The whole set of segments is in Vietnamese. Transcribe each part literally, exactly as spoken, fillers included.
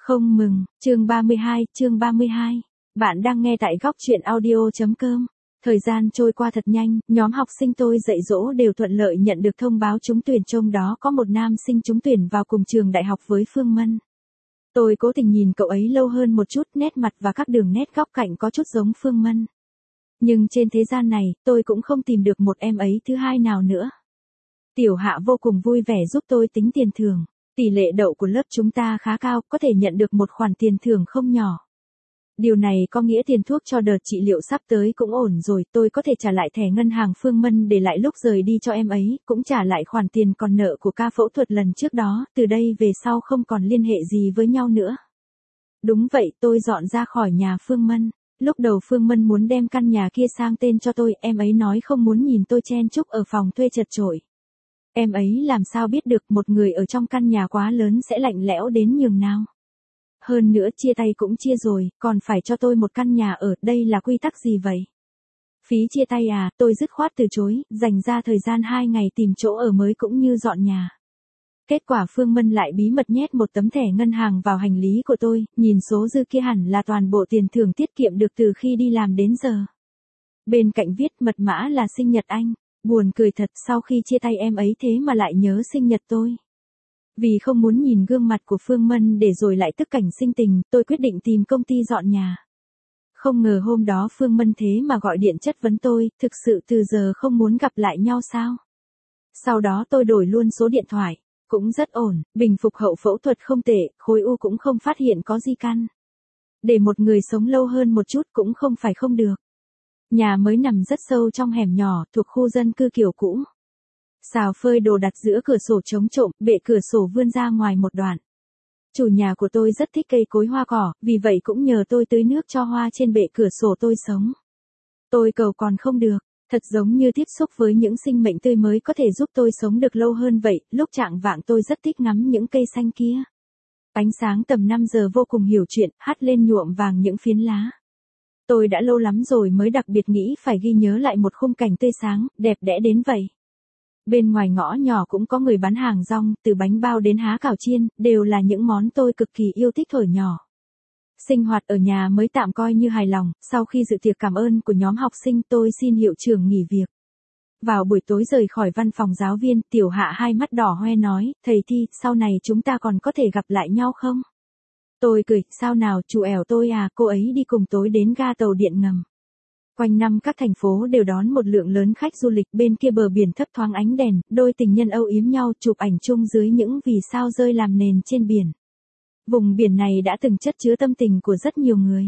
Không mừng, chương ba mươi hai, chương ba mươi hai. Bạn đang nghe tại góc truyện audio.com. Thời gian trôi qua thật nhanh, nhóm học sinh tôi dạy dỗ đều thuận lợi nhận được thông báo trúng tuyển, trong đó có một nam sinh trúng tuyển vào cùng trường đại học với Phương Mân. Tôi cố tình nhìn cậu ấy lâu hơn một chút, nét mặt và các đường nét góc cạnh có chút giống Phương Mân. Nhưng trên thế gian này, tôi cũng không tìm được một em ấy thứ hai nào nữa. Tiểu Hạ vô cùng vui vẻ giúp tôi tính tiền thưởng. Tỷ lệ đậu của lớp chúng ta khá cao, có thể nhận được một khoản tiền thưởng không nhỏ. Điều này có nghĩa tiền thuốc cho đợt trị liệu sắp tới cũng ổn rồi, tôi có thể trả lại thẻ ngân hàng Phương Mân để lại lúc rời đi cho em ấy, cũng trả lại khoản tiền còn nợ của ca phẫu thuật lần trước đó, từ đây về sau không còn liên hệ gì với nhau nữa. Đúng vậy, tôi dọn ra khỏi nhà Phương Mân. Lúc đầu Phương Mân muốn đem căn nhà kia sang tên cho tôi, em ấy nói không muốn nhìn tôi chen chúc ở phòng thuê chật chội. Em ấy làm sao biết được một người ở trong căn nhà quá lớn sẽ lạnh lẽo đến nhường nào. Hơn nữa chia tay cũng chia rồi, còn phải cho tôi một căn nhà ở, đây là quy tắc gì vậy? Phí chia tay à, tôi dứt khoát từ chối, dành ra thời gian hai ngày tìm chỗ ở mới cũng như dọn nhà. Kết quả Phương Mân lại bí mật nhét một tấm thẻ ngân hàng vào hành lý của tôi, nhìn số dư kia hẳn là toàn bộ tiền thưởng tiết kiệm được từ khi đi làm đến giờ. Bên cạnh viết mật mã là sinh nhật anh. Buồn cười thật, sau khi chia tay em ấy thế mà lại nhớ sinh nhật tôi. Vì không muốn nhìn gương mặt của Phương Mân để rồi lại tức cảnh sinh tình, tôi quyết định tìm công ty dọn nhà. Không ngờ hôm đó Phương Mân thế mà gọi điện chất vấn tôi, thực sự từ giờ không muốn gặp lại nhau sao? Sau đó tôi đổi luôn số điện thoại, cũng rất ổn, bình phục hậu phẫu thuật không tệ, khối u cũng không phát hiện có di căn. Để một người sống lâu hơn một chút cũng không phải không được. Nhà mới nằm rất sâu trong hẻm nhỏ, thuộc khu dân cư kiểu cũ. Xào phơi đồ đặt giữa cửa sổ chống trộm, bệ cửa sổ vươn ra ngoài một đoạn. Chủ nhà của tôi rất thích cây cối hoa cỏ, vì vậy cũng nhờ tôi tưới nước cho hoa trên bệ cửa sổ tôi sống. Tôi cầu còn không được, thật giống như tiếp xúc với những sinh mệnh tươi mới có thể giúp tôi sống được lâu hơn vậy. Lúc trạng vạng tôi rất thích ngắm những cây xanh kia. Ánh sáng tầm năm giờ vô cùng hiểu chuyện, hắt lên nhuộm vàng những phiến lá. Tôi đã lâu lắm rồi mới đặc biệt nghĩ phải ghi nhớ lại một khung cảnh tươi sáng, đẹp đẽ đến vậy. Bên ngoài ngõ nhỏ cũng có người bán hàng rong, từ bánh bao đến há cảo chiên, đều là những món tôi cực kỳ yêu thích thuở nhỏ. Sinh hoạt ở nhà mới tạm coi như hài lòng, sau khi dự tiệc cảm ơn của nhóm học sinh tôi xin hiệu trưởng nghỉ việc. Vào buổi tối rời khỏi văn phòng giáo viên, Tiểu Hạ hai mắt đỏ hoe nói, thầy Thi, sau này chúng ta còn có thể gặp lại nhau không? Tôi cười, sao nào, chủ ẻo tôi à, cô ấy đi cùng tối đến ga tàu điện ngầm. Quanh năm các thành phố đều đón một lượng lớn khách du lịch, bên kia bờ biển thấp thoáng ánh đèn, đôi tình nhân âu yếm nhau chụp ảnh chung dưới những vì sao rơi làm nền trên biển. Vùng biển này đã từng chất chứa tâm tình của rất nhiều người.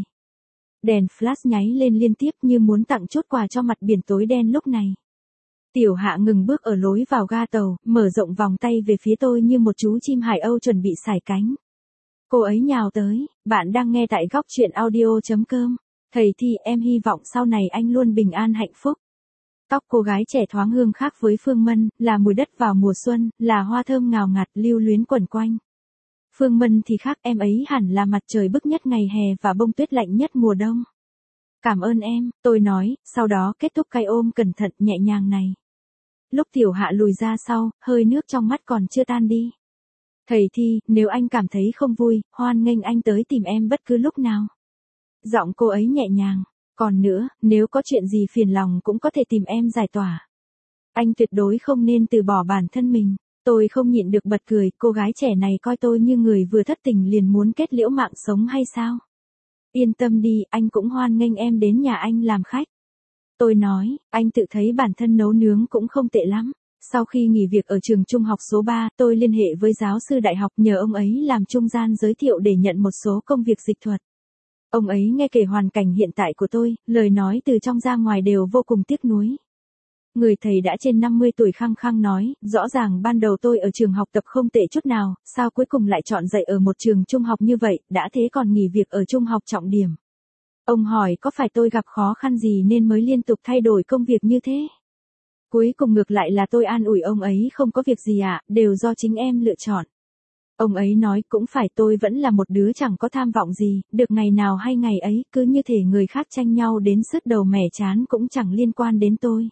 Đèn flash nháy lên liên tiếp như muốn tặng chút quà cho mặt biển tối đen lúc này. Tiểu Hạ ngừng bước ở lối vào ga tàu, mở rộng vòng tay về phía tôi như một chú chim hải âu chuẩn bị sải cánh. Cô ấy nhào tới, bạn đang nghe tại góc truyện audio.com. Thầy Thi, em hy vọng sau này anh luôn bình an hạnh phúc. Tóc cô gái trẻ thoáng hương khác với Phương Mân, là mùi đất vào mùa xuân, là hoa thơm ngào ngạt lưu luyến quẩn quanh. Phương Mân thì khác, em ấy hẳn là mặt trời bức nhất ngày hè và bông tuyết lạnh nhất mùa đông. Cảm ơn em, tôi nói, sau đó kết thúc cái ôm cẩn thận nhẹ nhàng này. Lúc Tiểu Hạ lùi ra sau, hơi nước trong mắt còn chưa tan đi. Thầy Thi, nếu anh cảm thấy không vui, hoan nghênh anh tới tìm em bất cứ lúc nào. Giọng cô ấy nhẹ nhàng. Còn nữa, nếu có chuyện gì phiền lòng cũng có thể tìm em giải tỏa. Anh tuyệt đối không nên từ bỏ bản thân mình. Tôi không nhịn được bật cười, cô gái trẻ này coi tôi như người vừa thất tình liền muốn kết liễu mạng sống hay sao? Yên tâm đi, anh cũng hoan nghênh em đến nhà anh làm khách. Tôi nói, anh tự thấy bản thân nấu nướng cũng không tệ lắm. Sau khi nghỉ việc ở trường trung học số ba, tôi liên hệ với giáo sư đại học nhờ ông ấy làm trung gian giới thiệu để nhận một số công việc dịch thuật. Ông ấy nghe kể hoàn cảnh hiện tại của tôi, lời nói từ trong ra ngoài đều vô cùng tiếc nuối. Người thầy đã trên năm mươi tuổi khăng khăng nói, rõ ràng ban đầu tôi ở trường học tập không tệ chút nào, sao cuối cùng lại chọn dạy ở một trường trung học như vậy, đã thế còn nghỉ việc ở trung học trọng điểm. Ông hỏi có phải tôi gặp khó khăn gì nên mới liên tục thay đổi công việc như thế? Cuối cùng ngược lại là tôi an ủi ông ấy không có việc gì ạ, đều do chính em lựa chọn. Ông ấy nói cũng phải, tôi vẫn là một đứa chẳng có tham vọng gì, được ngày nào hay ngày ấy, cứ như thể người khác tranh nhau đến sứt đầu mẻ chán cũng chẳng liên quan đến tôi.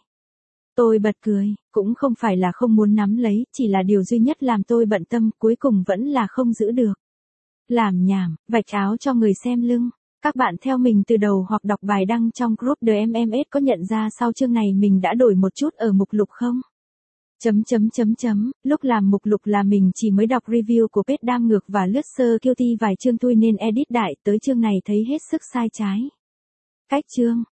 Tôi bật cười, cũng không phải là không muốn nắm lấy, chỉ là điều duy nhất làm tôi bận tâm, cuối cùng vẫn là không giữ được. Làm nhảm, vạch áo cho người xem lưng. Các bạn theo mình từ đầu hoặc đọc bài đăng trong group The em em ét có nhận ra sau chương này mình đã đổi một chút ở mục lục không? Chấm chấm chấm chấm, lúc làm mục lục là mình chỉ mới đọc review của page đam ngược và lướt sơ Q T vài chương tôi nên edit đại tới chương này thấy hết sức sai trái. Cách chương,